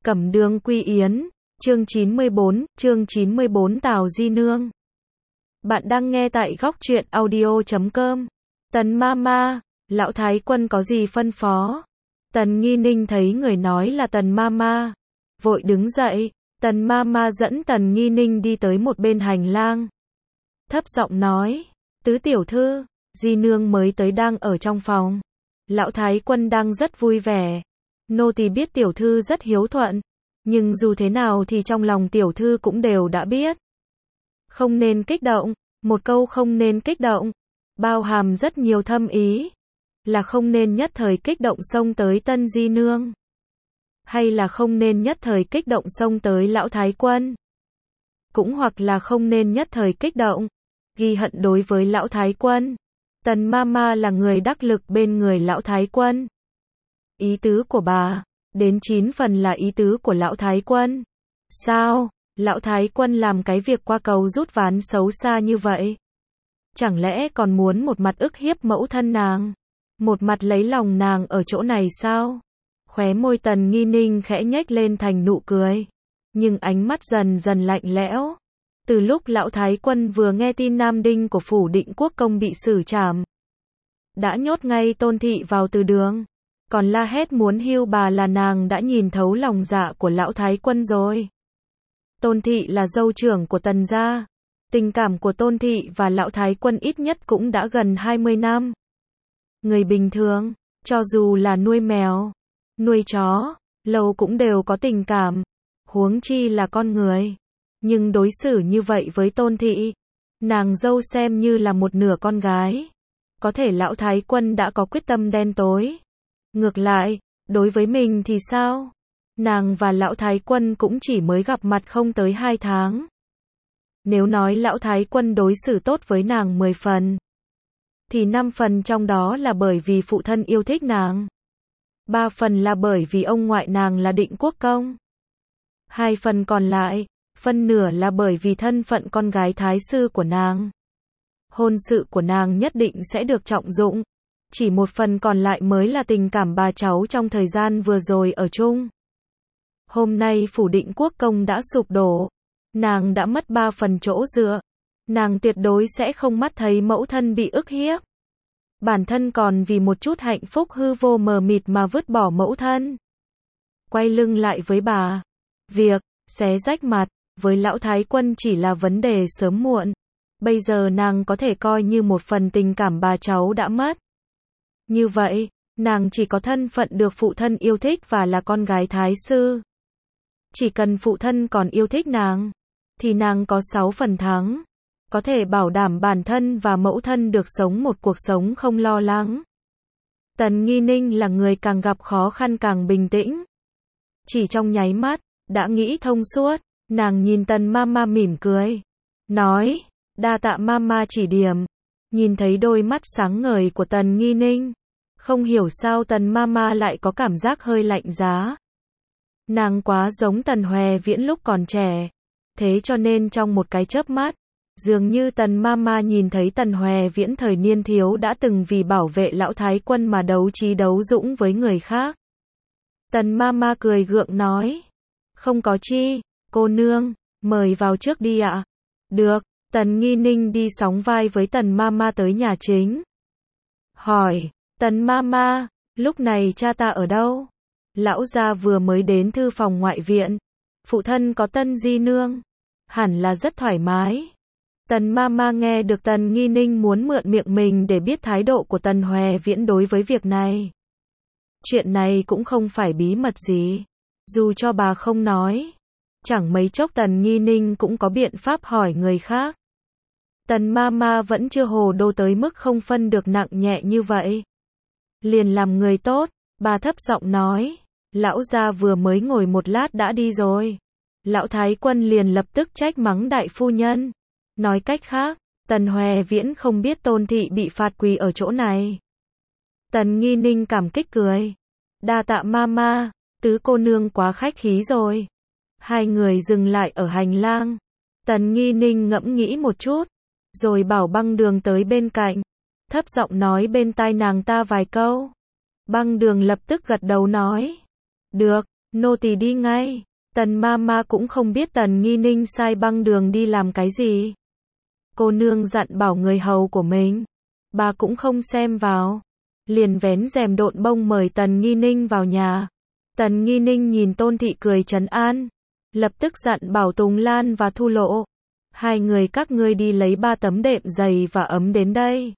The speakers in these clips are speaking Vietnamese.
Cẩm Đường Quy Yến, chương 94 Tào Di Nương. Bạn đang nghe tại góc truyện audio.com. Tần Mama, lão thái quân có gì phân phó? Tần Nghi Ninh thấy người nói là Tần Mama, vội đứng dậy. Tần Mama dẫn Tần Nghi Ninh đi tới một bên hành lang, thấp giọng nói, tứ tiểu thư, Di Nương mới tới đang ở trong phòng. Lão thái quân đang rất vui vẻ. Nô tỳ biết tiểu thư rất hiếu thuận, nhưng dù thế nào thì trong lòng tiểu thư cũng đều đã biết. Không nên kích động, một câu không nên kích động, bao hàm rất nhiều thâm ý. Là không nên nhất thời kích động xông tới Tân Di Nương, hay là không nên nhất thời kích động xông tới lão thái quân, cũng hoặc là không nên nhất thời kích động, ghi hận đối với lão thái quân. Tần Mama là người đắc lực bên người lão thái quân. Ý tứ của bà, đến 9 phần là ý tứ của lão thái quân. Sao, lão thái quân làm cái việc qua cầu rút ván xấu xa như vậy? Chẳng lẽ còn muốn một mặt ức hiếp mẫu thân nàng, một mặt lấy lòng nàng ở chỗ này sao? Khóe môi Tần Nghi Ninh khẽ nhếch lên thành nụ cười, nhưng ánh mắt dần dần lạnh lẽo. Từ lúc lão thái quân vừa nghe tin Nam Đinh của phủ Định Quốc công bị xử trảm, đã nhốt ngay Tôn thị vào từ đường, còn la hét muốn hưu bà là nàng đã nhìn thấu lòng dạ của lão thái quân rồi. Tôn thị là dâu trưởng của Tần gia, tình cảm của Tôn thị và lão thái quân ít nhất cũng đã gần 20 năm. Người bình thường, cho dù là nuôi mèo, nuôi chó, lâu cũng đều có tình cảm, huống chi là con người. Nhưng đối xử như vậy với Tôn thị, nàng dâu xem như là một nửa con gái. Có thể lão thái quân đã có quyết tâm đen tối. Ngược lại, đối với mình thì sao? Nàng và lão thái quân cũng chỉ mới gặp mặt không tới 2 tháng. Nếu nói lão thái quân đối xử tốt với nàng 10 phần, thì 5 phần trong đó là bởi vì phụ thân yêu thích nàng. 3 phần là bởi vì ông ngoại nàng là Định Quốc công. 2 phần còn lại, phân nửa là bởi vì thân phận con gái thái sư của nàng. Hôn sự của nàng nhất định sẽ được trọng dụng. Chỉ 1 phần còn lại mới là tình cảm bà cháu trong thời gian vừa rồi ở chung. Hôm nay phủ Định Quốc công đã sụp đổ, nàng đã mất 3 phần chỗ dựa. Nàng tuyệt đối sẽ không mắt thấy mẫu thân bị ức hiếp. Bản thân còn vì một chút hạnh phúc hư vô mờ mịt mà vứt bỏ mẫu thân. Quay lưng lại với bà. Việc xé rách mặt với lão thái quân chỉ là vấn đề sớm muộn. Bây giờ nàng có thể coi như một phần tình cảm bà cháu đã mất. Như vậy, nàng chỉ có thân phận được phụ thân yêu thích và là con gái thái sư. Chỉ cần phụ thân còn yêu thích nàng, thì nàng có 6 phần thắng. Có thể bảo đảm bản thân và mẫu thân được sống một cuộc sống không lo lắng. Tần Nghi Ninh là người càng gặp khó khăn càng bình tĩnh. Chỉ trong nháy mắt, đã nghĩ thông suốt, nàng nhìn Tần Mama mỉm cười. Nói, đa tạ Mama chỉ điểm. Nhìn thấy đôi mắt sáng ngời của Tần Nghi Ninh, không hiểu sao Tần Mama lại có cảm giác hơi lạnh giá. Nàng quá giống Tần Hòe Viễn lúc còn trẻ. Thế cho nên trong một cái chớp mắt, dường như Tần Mama nhìn thấy Tần Hòe Viễn thời niên thiếu đã từng vì bảo vệ lão thái quân mà đấu trí đấu dũng với người khác. Tần Mama cười gượng nói, không có chi, cô nương, mời vào trước đi ạ. Được. Tần Nghi Ninh đi sóng vai với Tần Mama tới nhà chính. Hỏi, Tần Mama, lúc này cha ta ở đâu? Lão gia vừa mới đến thư phòng ngoại viện. Phụ thân có Tân Di Nương. Hẳn là rất thoải mái. Tần Mama nghe được Tần Nghi Ninh muốn mượn miệng mình để biết thái độ của Tần Hòe Viễn đối với việc này. Chuyện này cũng không phải bí mật gì. Dù cho bà không nói, chẳng mấy chốc Tần Nghi Ninh cũng có biện pháp hỏi người khác. Tần Mama vẫn chưa hồ đồ tới mức không phân được nặng nhẹ như vậy. Liền làm người tốt, bà thấp giọng nói, lão gia vừa mới ngồi một lát đã đi rồi. Lão thái quân liền lập tức trách mắng đại phu nhân. Nói cách khác, Tần Hòe Viễn không biết Tôn thị bị phạt quỳ ở chỗ này. Tần Nghi Ninh cảm kích cười. Đa tạ Mama, tứ cô nương quá khách khí rồi. Hai người dừng lại ở hành lang. Tần Nghi Ninh ngẫm nghĩ một chút, rồi bảo Băng Đường tới bên cạnh, thấp giọng nói bên tai nàng ta vài câu. Băng Đường lập tức gật đầu nói, được. Nô tỳ đi ngay. Tần ma ma cũng không biết Tần Nghi Ninh sai băng đường đi làm cái gì. Cô nương dặn bảo người hầu của mình. Bà cũng không xem vào. Liền vén rèm độn bông mời Tần Nghi Ninh vào nhà. Tần Nghi Ninh nhìn Tôn Thị cười trấn an. Lập tức dặn bảo Tùng Lan và Thu Lộ. Hai người các ngươi đi lấy 3 tấm đệm dày và ấm đến đây.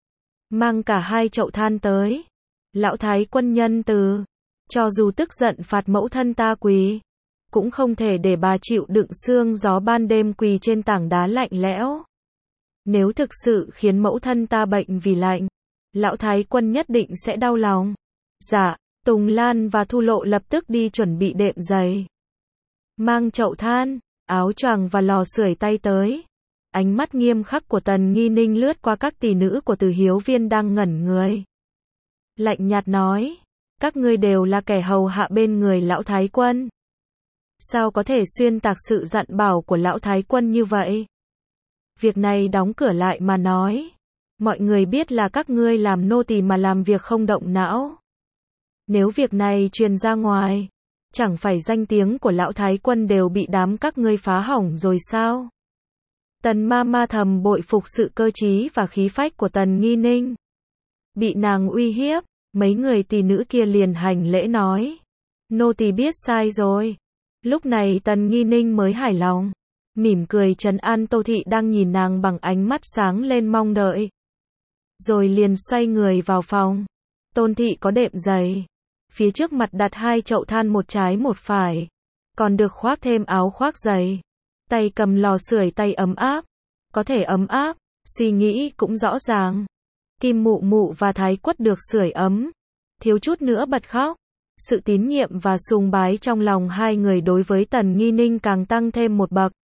Mang cả 2 chậu than tới. Lão thái quân nhân từ. Cho dù tức giận phạt mẫu thân ta quỳ. Cũng không thể để bà chịu đựng sương gió ban đêm quỳ trên tảng đá lạnh lẽo. Nếu thực sự khiến mẫu thân ta bệnh vì lạnh, lão thái quân nhất định sẽ đau lòng. Dạ, Tùng Lan và Thu Lộ lập tức đi chuẩn bị đệm giày. Mang chậu than, áo choàng và lò sưởi tay tới. Ánh mắt nghiêm khắc của Tần Nghi Ninh lướt qua các tỷ nữ của Từ Hiếu Viên đang ngẩn người. Lạnh nhạt nói, các ngươi đều là kẻ hầu hạ bên người lão thái quân. Sao có thể xuyên tạc sự dặn bảo của lão thái quân như vậy? Việc này đóng cửa lại mà nói. Mọi người biết là các ngươi làm nô tỳ mà làm việc không động não. Nếu việc này truyền ra ngoài, chẳng phải danh tiếng của lão thái quân đều bị đám các ngươi phá hỏng rồi sao? Tần ma ma thầm bội phục sự cơ trí và khí phách của Tần Nghi Ninh. Bị nàng uy hiếp, mấy người tỷ nữ kia liền hành lễ nói. Nô tỳ biết sai rồi. Lúc này Tần Nghi Ninh mới hài lòng. Mỉm cười trấn an Tô Thị đang nhìn nàng bằng ánh mắt sáng lên mong đợi. Rồi liền xoay người vào phòng. Tôn Thị có đệm giày. Phía trước mặt đặt 2 chậu than một trái một phải. Còn được khoác thêm áo khoác dày. Tay cầm lò sưởi tay ấm áp. Có thể ấm áp, suy nghĩ cũng rõ ràng. Kim Mụ Mụ và Thái Quất được sưởi ấm. Thiếu chút nữa bật khóc. Sự tín nhiệm và sùng bái trong lòng hai người đối với Tần Nghi Ninh càng tăng thêm một bậc.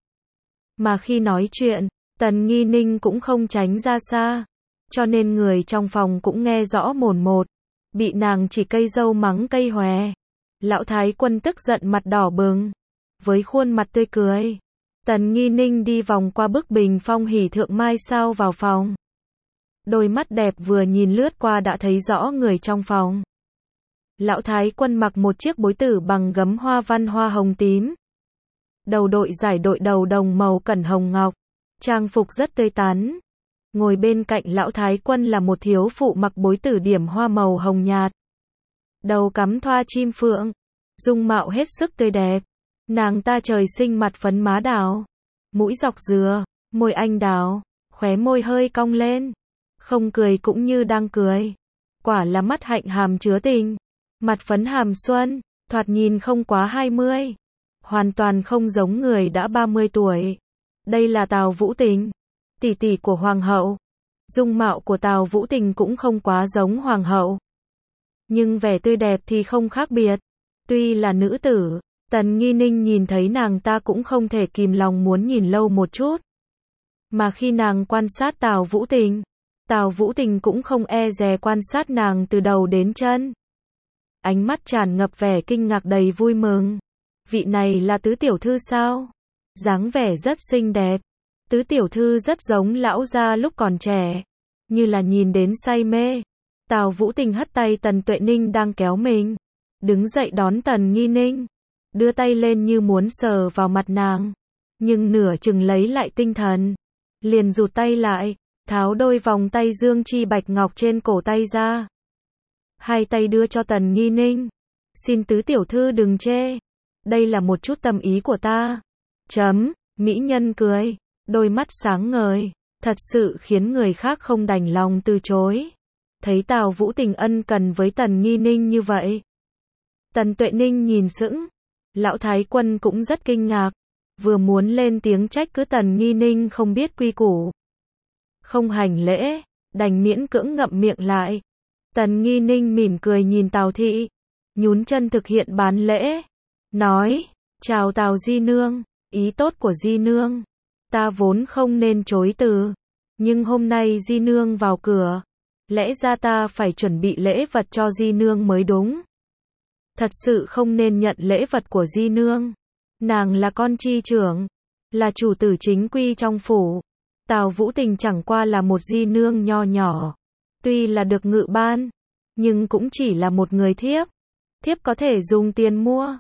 Mà khi nói chuyện, Tần Nghi Ninh cũng không tránh ra xa. Cho nên người trong phòng cũng nghe rõ mồn một. Bị nàng chỉ cây dâu mắng cây hòe. Lão thái quân tức giận mặt đỏ bừng. Với khuôn mặt tươi cười, Tần Nghi Ninh đi vòng qua bức bình phong hỉ thượng mai sao vào phòng. Đôi mắt đẹp vừa nhìn lướt qua đã thấy rõ người trong phòng. Lão thái quân mặc một chiếc bối tử bằng gấm hoa văn hoa hồng tím. Đầu đội giải đội đầu đồng màu cẩn hồng ngọc. Trang phục rất tươi tắn. Ngồi bên cạnh lão thái quân là một thiếu phụ mặc bối tử điểm hoa màu hồng nhạt. Đầu cắm thoa chim phượng. Dung mạo hết sức tươi đẹp. Nàng ta trời sinh mặt phấn má đào. Mũi dọc dừa, môi anh đào, khóe môi hơi cong lên. Không cười cũng như đang cười. Quả là mắt hạnh hàm chứa tình. Mặt phấn hàm xuân, thoạt nhìn không quá 20. Hoàn toàn không giống người đã 30 tuổi. Đây là Tào Vũ Tình, tỷ tỷ của hoàng hậu. Dung mạo của Tào Vũ Tình cũng không quá giống hoàng hậu. Nhưng vẻ tươi đẹp thì không khác biệt. Tuy là nữ tử, Tần Nghi Ninh nhìn thấy nàng ta cũng không thể kìm lòng muốn nhìn lâu một chút. Mà khi nàng quan sát Tào Vũ Tình cũng không e dè quan sát nàng từ đầu đến chân. Ánh mắt tràn ngập vẻ kinh ngạc đầy vui mừng. Vị này là tứ tiểu thư sao? Dáng vẻ rất xinh đẹp. Tứ tiểu thư rất giống lão gia lúc còn trẻ. Như là nhìn đến say mê. Tào Vũ Tình hất tay Tần Tuệ Ninh đang kéo mình. Đứng dậy đón Tần Nghi Ninh. Đưa tay lên như muốn sờ vào mặt nàng. Nhưng nửa chừng lấy lại tinh thần. Liền rụt tay lại. Tháo đôi vòng tay dương chi bạch ngọc trên cổ tay ra. Hai tay đưa cho Tần Nghi Ninh. Xin tứ tiểu thư đừng chê. Đây là một chút tâm ý của ta. Mỹ nhân cười. Đôi mắt sáng ngời. Thật sự khiến người khác không đành lòng từ chối. Thấy Tào Vũ Tình ân cần với Tần Nghi Ninh như vậy. Tần Tuệ Ninh nhìn sững. Lão thái quân cũng rất kinh ngạc. Vừa muốn lên tiếng trách cứ Tần Nghi Ninh không biết quy củ. Không hành lễ. Đành miễn cưỡng ngậm miệng lại. Tần Nghi Ninh mỉm cười nhìn Tào Thị. Nhún chân thực hiện bán lễ. Nói. Chào Tào Di Nương. Ý tốt của Di Nương. Ta vốn không nên chối từ. Nhưng hôm nay Di Nương vào cửa. Lẽ ra ta phải chuẩn bị lễ vật cho Di Nương mới đúng. Thật sự không nên nhận lễ vật của Di Nương. Nàng là con chi trưởng. Là chủ tử chính quy trong phủ. Tào Vũ Tình chẳng qua là một Di Nương nho nhỏ. Tuy là được ngự ban. Nhưng cũng chỉ là một người thiếp. Thiếp có thể dùng tiền mua.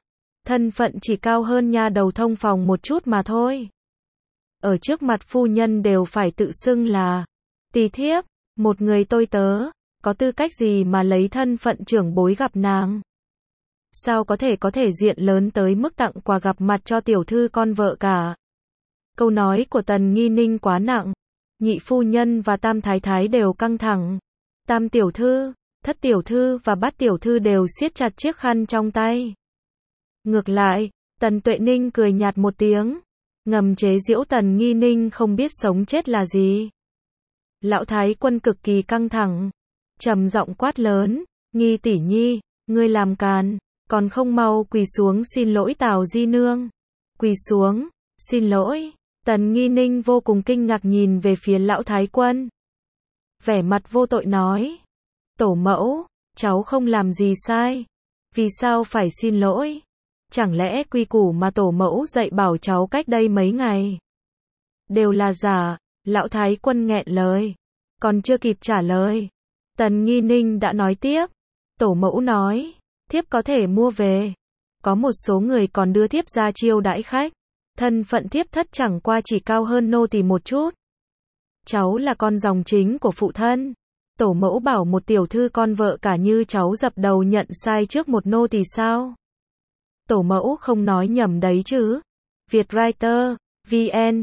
thân phận chỉ cao hơn nha đầu thông phòng một chút mà thôi. Ở trước mặt phu nhân đều phải tự xưng là tỳ thiếp, một người tôi tớ, có tư cách gì mà lấy thân phận trưởng bối gặp nàng. Sao có thể diện lớn tới mức tặng quà gặp mặt cho tiểu thư con vợ cả. Câu nói của Tần Nghi Ninh quá nặng, nhị phu nhân và tam thái thái đều căng thẳng. Tam tiểu thư, thất tiểu thư và bát tiểu thư đều siết chặt chiếc khăn trong tay. Ngược lại, Tần Tuệ Ninh cười nhạt một tiếng, ngầm chế giễu Tần Nghi Ninh không biết sống chết là gì. Lão thái quân cực kỳ căng thẳng, trầm giọng quát lớn, Nghi tỷ nhi, ngươi làm càn, còn không mau quỳ xuống xin lỗi Tào di nương. Quỳ xuống, xin lỗi. Tần Nghi Ninh vô cùng kinh ngạc nhìn về phía lão thái quân. Vẻ mặt vô tội nói, tổ mẫu, cháu không làm gì sai, vì sao phải xin lỗi? Chẳng lẽ quy củ mà tổ mẫu dạy bảo cháu cách đây mấy ngày đều là giả? Lão thái quân nghẹn lời, còn chưa kịp trả lời, Tần Nghi Ninh đã nói tiếp. Tổ mẫu nói, thiếp có thể mua về, có một số người còn đưa thiếp ra chiêu đãi khách, thân phận thiếp thất chẳng qua chỉ cao hơn nô tỳ một chút. Cháu là con dòng chính của phụ thân, tổ mẫu bảo một tiểu thư con vợ cả như cháu dập đầu nhận sai trước một nô tỳ sao? Tổ mẫu không nói nhầm đấy chứ? Vietwriter, VN,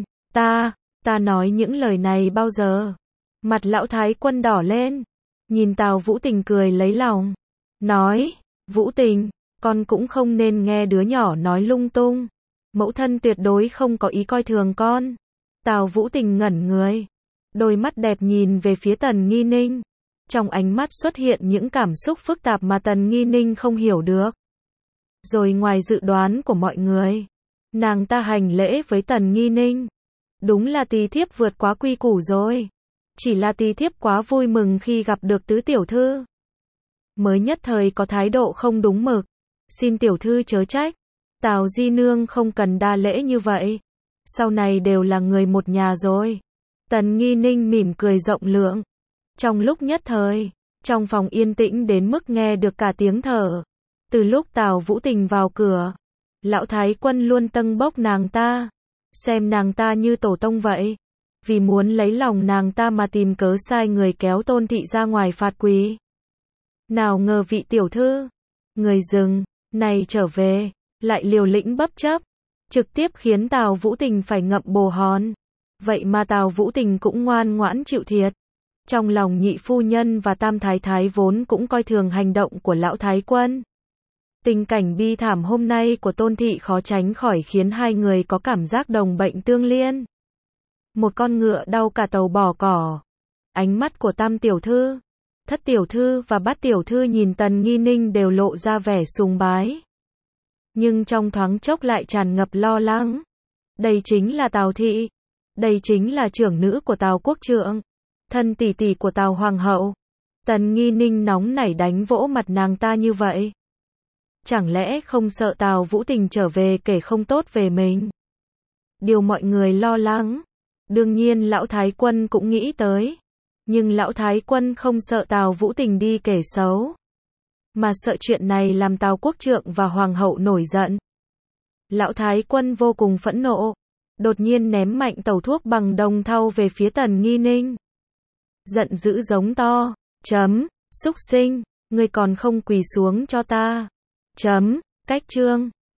ta nói những lời này bao giờ? Mặt lão thái quân đỏ lên, nhìn Tào Vũ Tình cười lấy lòng, nói, Vũ Tình, con cũng không nên nghe đứa nhỏ nói lung tung, mẫu thân tuyệt đối không có ý coi thường con. Tào Vũ Tình ngẩn người, đôi mắt đẹp nhìn về phía Tần Nghi Ninh, trong ánh mắt xuất hiện những cảm xúc phức tạp mà Tần Nghi Ninh không hiểu được. Rồi ngoài dự đoán của mọi người, nàng ta hành lễ với Tần Nghi Ninh. Đúng là tỳ thiếp vượt quá quy củ rồi. Chỉ là tỳ thiếp quá vui mừng khi gặp được tứ tiểu thư, mới nhất thời có thái độ không đúng mực. Xin tiểu thư chớ trách. Tào di nương không cần đa lễ như vậy. Sau này đều là người một nhà rồi. Tần Nghi Ninh mỉm cười rộng lượng. Trong lúc nhất thời, trong phòng yên tĩnh đến mức nghe được cả tiếng thở. Từ lúc Tào Vũ Tình vào cửa, lão thái quân luôn tâng bốc nàng ta, xem nàng ta như tổ tông vậy. Vì muốn lấy lòng nàng ta mà tìm cớ sai người kéo Tôn thị ra ngoài phạt quỳ. Nào ngờ vị tiểu thư, người rừng này trở về, lại liều lĩnh bấp chấp, trực tiếp khiến Tào Vũ Tình phải ngậm bồ hòn. Vậy mà Tào Vũ Tình cũng ngoan ngoãn chịu thiệt. Trong lòng nhị phu nhân và tam thái thái vốn cũng coi thường hành động của lão thái quân. Tình cảnh bi thảm hôm nay của Tôn thị khó tránh khỏi khiến hai người có cảm giác đồng bệnh tương liên. Một con ngựa đau cả tàu bỏ cỏ. Ánh mắt của tam tiểu thư, thất tiểu thư và bát tiểu thư nhìn Tần Nghi Ninh đều lộ ra vẻ sùng bái. Nhưng trong thoáng chốc lại tràn ngập lo lắng. Đây chính là Tào thị. Đây chính là trưởng nữ của Tào quốc trượng, thân tỷ tỷ của Tào hoàng hậu. Tần Nghi Ninh nóng nảy đánh vỗ mặt nàng ta như vậy. Chẳng lẽ không sợ Tào Vũ Tình trở về kể không tốt về mình? Điều mọi người lo lắng, đương nhiên lão thái quân cũng nghĩ tới. Nhưng lão thái quân không sợ Tào Vũ Tình đi kể xấu, mà sợ chuyện này làm Tào quốc trượng và hoàng hậu nổi giận. Lão thái quân vô cùng phẫn nộ, đột nhiên ném mạnh tẩu thuốc bằng đồng thau về phía Tần Nghi Ninh. Giận dữ giống to, xúc sinh, ngươi còn không quỳ xuống cho ta. Cách chương